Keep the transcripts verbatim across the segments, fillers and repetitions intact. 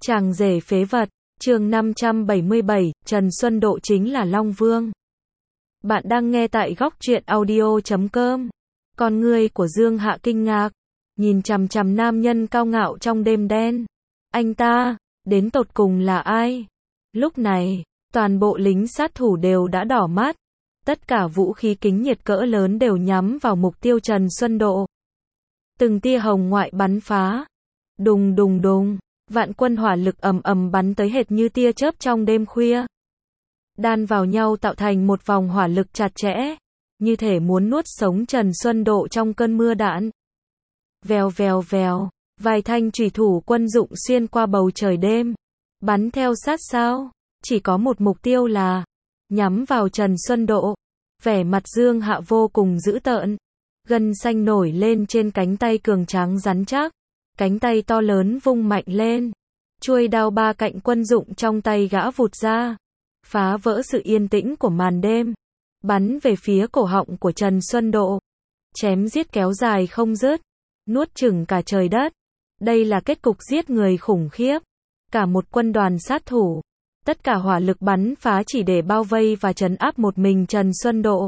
Chàng rể phế vật, chương năm trăm bảy mươi bảy, Trần Xuân Độ chính là Long Vương. Bạn đang nghe tại góc truyện audio chấm com. Con ngươi của Dương Hạ kinh ngạc, nhìn chằm chằm nam nhân cao ngạo trong đêm đen. Anh ta, đến tột cùng là ai? Lúc này, toàn bộ lính sát thủ đều đã đỏ mắt. Tất cả vũ khí kính nhiệt cỡ lớn đều nhắm vào mục tiêu Trần Xuân Độ. Từng tia hồng ngoại bắn phá. Đùng đùng đùng. Vạn quân hỏa lực ầm ầm bắn tới hệt như tia chớp trong đêm khuya. Đan vào nhau tạo thành một vòng hỏa lực chặt chẽ, như thể muốn nuốt sống Trần Xuân Độ trong cơn mưa đạn. Vèo vèo vèo, vài thanh chủy thủ quân dụng xuyên qua bầu trời đêm, bắn theo sát sao, chỉ có một mục tiêu là nhắm vào Trần Xuân Độ. Vẻ mặt Dương Hạ vô cùng dữ tợn, gân xanh nổi lên trên cánh tay cường tráng rắn chắc. Cánh tay to lớn vung mạnh lên, chuôi đao ba cạnh quân dụng trong tay gã vụt ra, phá vỡ sự yên tĩnh của màn đêm, bắn về phía cổ họng của Trần Xuân Độ. Chém giết kéo dài không dứt, nuốt chửng cả trời đất. Đây là kết cục giết người khủng khiếp. Cả một quân đoàn sát thủ, tất cả hỏa lực bắn phá chỉ để bao vây và trấn áp một mình Trần Xuân Độ.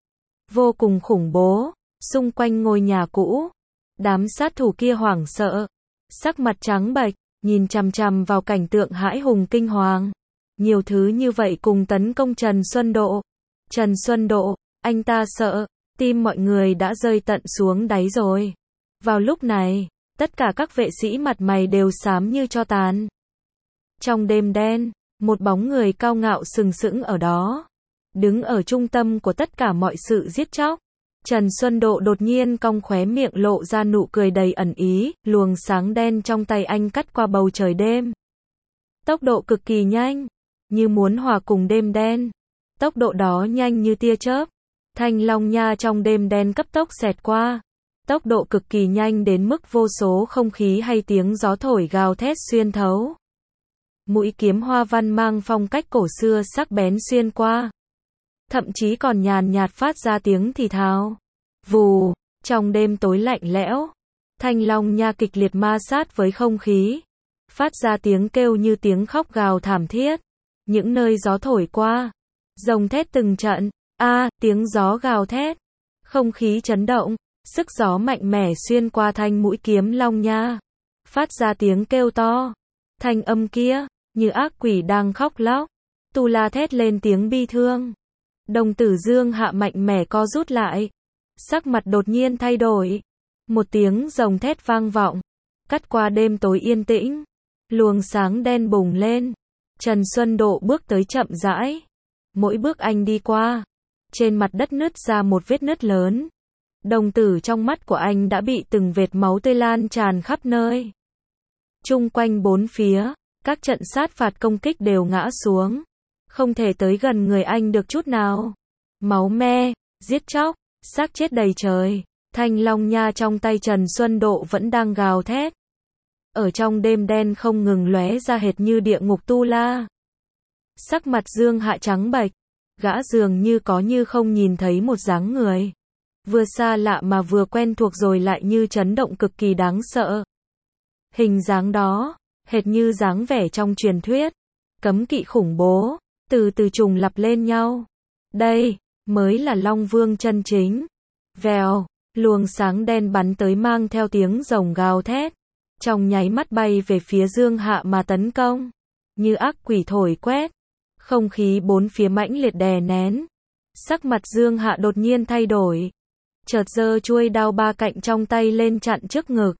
Vô cùng khủng bố, xung quanh ngôi nhà cũ. Đám sát thủ kia hoảng sợ, sắc mặt trắng bệch, nhìn chằm chằm vào cảnh tượng hãi hùng kinh hoàng. Nhiều thứ như vậy cùng tấn công Trần Xuân Độ. Trần Xuân Độ, anh ta sợ, tim mọi người đã rơi tận xuống đáy rồi. Vào lúc này, tất cả các vệ sĩ mặt mày đều xám như tro tàn. Trong đêm đen, một bóng người cao ngạo sừng sững ở đó, đứng ở trung tâm của tất cả mọi sự giết chóc. Trần Xuân Độ đột nhiên cong khóe miệng lộ ra nụ cười đầy ẩn ý, luồng sáng đen trong tay anh cắt qua bầu trời đêm. Tốc độ cực kỳ nhanh, như muốn hòa cùng đêm đen. Tốc độ đó nhanh như tia chớp. Thanh long nha trong đêm đen cấp tốc xẹt qua. Tốc độ cực kỳ nhanh đến mức vô số không khí hay tiếng gió thổi gào thét xuyên thấu. Mũi kiếm hoa văn mang phong cách cổ xưa sắc bén xuyên qua. Thậm chí còn nhàn nhạt phát ra tiếng thì thào. Vù, trong đêm tối lạnh lẽo, thanh long nha kịch liệt ma sát với không khí, phát ra tiếng kêu như tiếng khóc gào thảm thiết. Những nơi gió thổi qua, rồng thét từng trận, a, à, tiếng gió gào thét, không khí chấn động, sức gió mạnh mẽ xuyên qua thanh mũi kiếm long nha, phát ra tiếng kêu to. Thanh âm kia, như ác quỷ đang khóc lóc, tu la thét lên tiếng bi thương. Đồng tử Dương Hạ mạnh mẽ co rút lại, sắc mặt đột nhiên thay đổi. Một tiếng rồng thét vang vọng, cắt qua đêm tối yên tĩnh. Luồng sáng đen bùng lên. Trần Xuân Độ bước tới chậm rãi. Mỗi bước anh đi qua, trên mặt đất nứt ra một vết nứt lớn. Đồng tử trong mắt của anh đã bị từng vệt máu tươi lan tràn khắp nơi. Chung quanh bốn phía, các trận sát phạt công kích đều ngã xuống. Không thể tới gần người anh được chút nào. Máu me, giết chóc, xác chết đầy trời. Thanh long nha trong tay Trần Xuân Độ vẫn đang gào thét. Ở trong đêm đen không ngừng lóe ra hệt như địa ngục tu la. Sắc mặt Dương Hạ trắng bệch, gã dường như có như không nhìn thấy một dáng người. Vừa xa lạ mà vừa quen thuộc rồi lại như chấn động cực kỳ đáng sợ. Hình dáng đó, hệt như dáng vẻ trong truyền thuyết. Cấm kỵ khủng bố, từ từ trùng lặp lên nhau. Đây, mới là Long Vương chân chính. Vèo, luồng sáng đen bắn tới mang theo tiếng rồng gào thét. Trong nháy mắt bay về phía Dương Hạ mà tấn công. Như ác quỷ thổi quét. Không khí bốn phía mãnh liệt đè nén. Sắc mặt Dương Hạ đột nhiên thay đổi. Chợt giơ chuôi đao ba cạnh trong tay lên chặn trước ngực.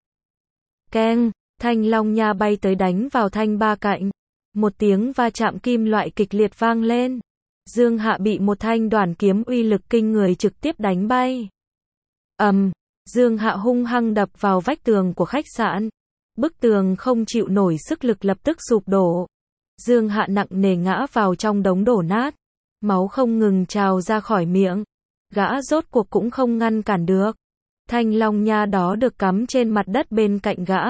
Keng, thanh long nha bay tới đánh vào thanh ba cạnh. Một tiếng va chạm kim loại kịch liệt vang lên. Dương Hạ bị một thanh đoản kiếm uy lực kinh người trực tiếp đánh bay. Ầm, um, Dương Hạ hung hăng đập vào vách tường của khách sạn. Bức tường không chịu nổi sức lực lập tức sụp đổ. Dương Hạ nặng nề ngã vào trong đống đổ nát. Máu không ngừng trào ra khỏi miệng. Gã rốt cuộc cũng không ngăn cản được. Thanh long nha đó được cắm trên mặt đất bên cạnh gã.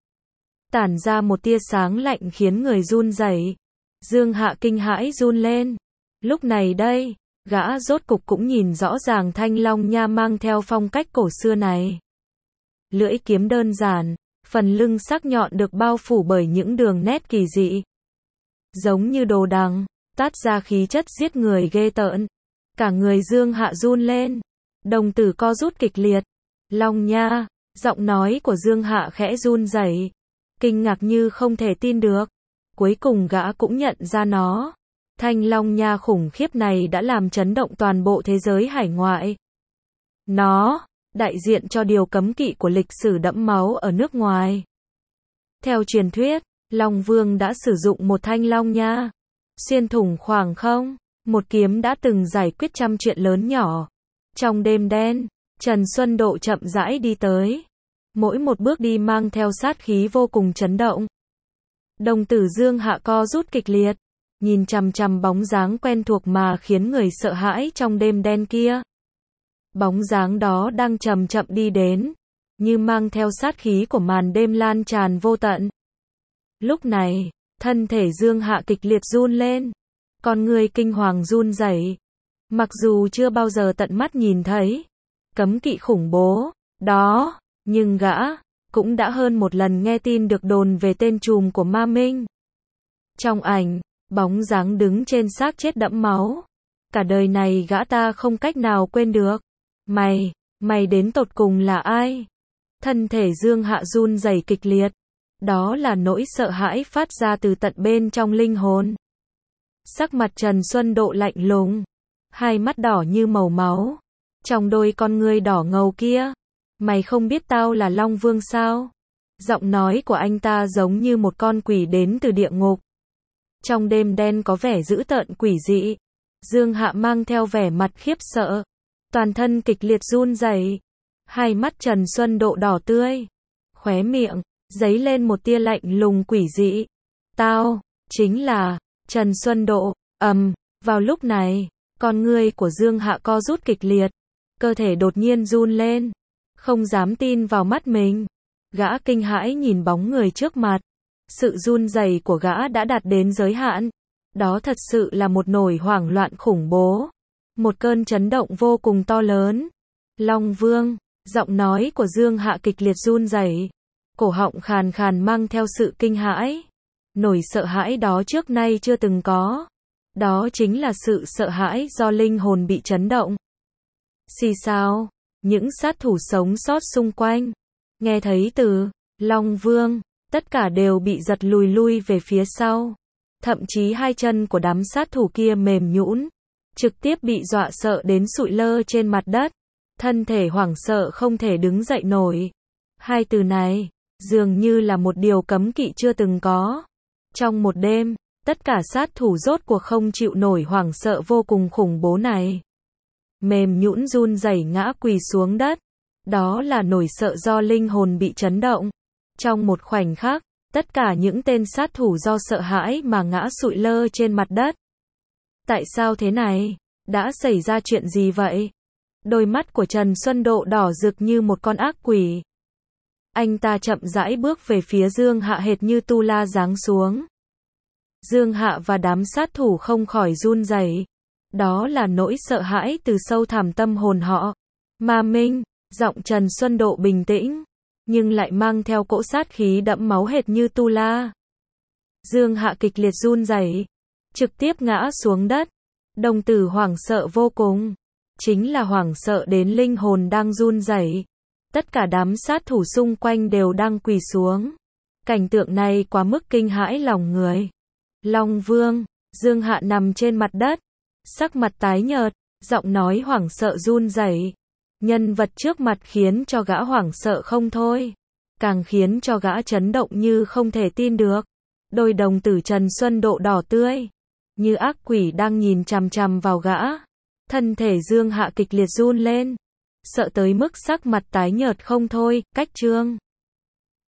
Tản ra một tia sáng lạnh khiến người run rẩy. Dương Hạ kinh hãi run lên. Lúc này đây, gã rốt cục cũng nhìn rõ ràng thanh long nha mang theo phong cách cổ xưa này. Lưỡi kiếm đơn giản, Phần lưng sắc nhọn được bao phủ bởi những đường nét kỳ dị, giống như đồ đằng, toát ra khí chất giết người ghê tởn. Cả người Dương Hạ run lên, đồng tử co rút kịch liệt. Long Nha, giọng nói của Dương Hạ khẽ run rẩy, kinh ngạc như không thể tin được. Cuối cùng gã cũng nhận ra nó. Thanh Long Nha khủng khiếp này đã làm chấn động toàn bộ thế giới hải ngoại. Nó đại diện cho điều cấm kỵ của lịch sử đẫm máu ở nước ngoài. Theo truyền thuyết, Long Vương đã sử dụng một thanh Long Nha, xuyên thủng khoảng không. Một kiếm đã từng giải quyết trăm chuyện lớn nhỏ. Trong đêm đen, Trần Xuân Độ chậm rãi đi tới. Mỗi một bước đi mang theo sát khí vô cùng chấn động. Đồng tử Dương Hạ co rút kịch liệt, nhìn chằm chằm bóng dáng quen thuộc mà khiến người sợ hãi trong đêm đen kia. Bóng dáng đó đang chậm chậm đi đến, như mang theo sát khí của màn đêm lan tràn vô tận. Lúc này, thân thể Dương Hạ kịch liệt run lên, con người kinh hoàng run rẩy. Mặc dù chưa bao giờ tận mắt nhìn thấy cấm kỵ khủng bố đó, nhưng gã cũng đã hơn một lần nghe tin được đồn về tên trùm của Ma Minh. Trong ảnh, bóng dáng đứng trên xác chết đẫm máu. Cả đời này gã ta không cách nào quên được. Mày, mày đến tột cùng là ai? Thân thể Dương Hạ run rẩy kịch liệt. Đó là nỗi sợ hãi phát ra từ tận bên trong linh hồn. Sắc mặt Trần Xuân Độ lạnh lùng, hai mắt đỏ như màu máu, trong đôi con ngươi đỏ ngầu kia. Mày không biết tao là Long Vương sao? Giọng nói của anh ta giống như một con quỷ đến từ địa ngục. Trong đêm đen có vẻ dữ tợn quỷ dị. Dương Hạ mang theo vẻ mặt khiếp sợ, toàn thân kịch liệt run rẩy. Hai mắt Trần Xuân Độ đỏ tươi, khóe miệng dấy lên một tia lạnh lùng quỷ dị. Tao chính là Trần Xuân Độ. Ầm, um, vào lúc này, con ngươi của Dương Hạ co rút kịch liệt, cơ thể đột nhiên run lên, không dám tin vào mắt mình. Gã kinh hãi nhìn bóng người trước mặt. Sự run rẩy của gã đã đạt đến giới hạn. Đó thật sự là một nỗi hoảng loạn khủng bố, một cơn chấn động vô cùng to lớn. Long Vương, giọng nói của Dương Hạ kịch liệt run rẩy, cổ họng khàn khàn mang theo sự kinh hãi. Nỗi sợ hãi đó trước nay chưa từng có. Đó chính là sự sợ hãi do linh hồn bị chấn động. Xì xào, những sát thủ sống sót xung quanh nghe thấy từ Long Vương, tất cả đều bị giật lùi lui về phía sau. Thậm chí hai chân của đám sát thủ kia mềm nhũn, trực tiếp bị dọa sợ đến sụi lơ trên mặt đất. Thân thể hoảng sợ không thể đứng dậy nổi. Hai từ này, dường như là một điều cấm kỵ chưa từng có. Trong một đêm, tất cả sát thủ rốt cuộc không chịu nổi hoảng sợ vô cùng khủng bố này. Mềm nhũn run rẩy ngã quỳ xuống đất. Đó là nỗi sợ do linh hồn bị chấn động. Trong một khoảnh khắc, tất cả những tên sát thủ do sợ hãi mà ngã sụi lơ trên mặt đất. Tại sao thế này? Đã xảy ra chuyện gì vậy? Đôi mắt của Trần Xuân Độ đỏ rực như một con ác quỷ. Anh ta chậm rãi bước về phía Dương Hạ hệt như tu la giáng xuống. Dương Hạ và đám sát thủ không khỏi run rẩy. Đó là nỗi sợ hãi từ sâu thẳm tâm hồn họ. Ma Minh, giọng Trần Xuân Độ bình tĩnh, nhưng lại mang theo cỗ sát khí đẫm máu hệt như tu la. Dương Hạ kịch liệt run rẩy, trực tiếp ngã xuống đất. Đồng tử hoảng sợ vô cùng, chính là hoảng sợ đến linh hồn đang run rẩy. Tất cả đám sát thủ xung quanh đều đang quỳ xuống. Cảnh tượng này quá mức kinh hãi lòng người. Long Vương, Dương Hạ nằm trên mặt đất, sắc mặt tái nhợt, giọng nói hoảng sợ run rẩy. Nhân vật trước mặt khiến cho gã hoảng sợ không thôi, càng khiến cho gã chấn động như không thể tin được. Đôi đồng tử Trần Xuân Độ đỏ tươi, như ác quỷ đang nhìn chằm chằm vào gã. Thân thể Dương Hạ kịch liệt run lên, sợ tới mức sắc mặt tái nhợt không thôi. Cách chương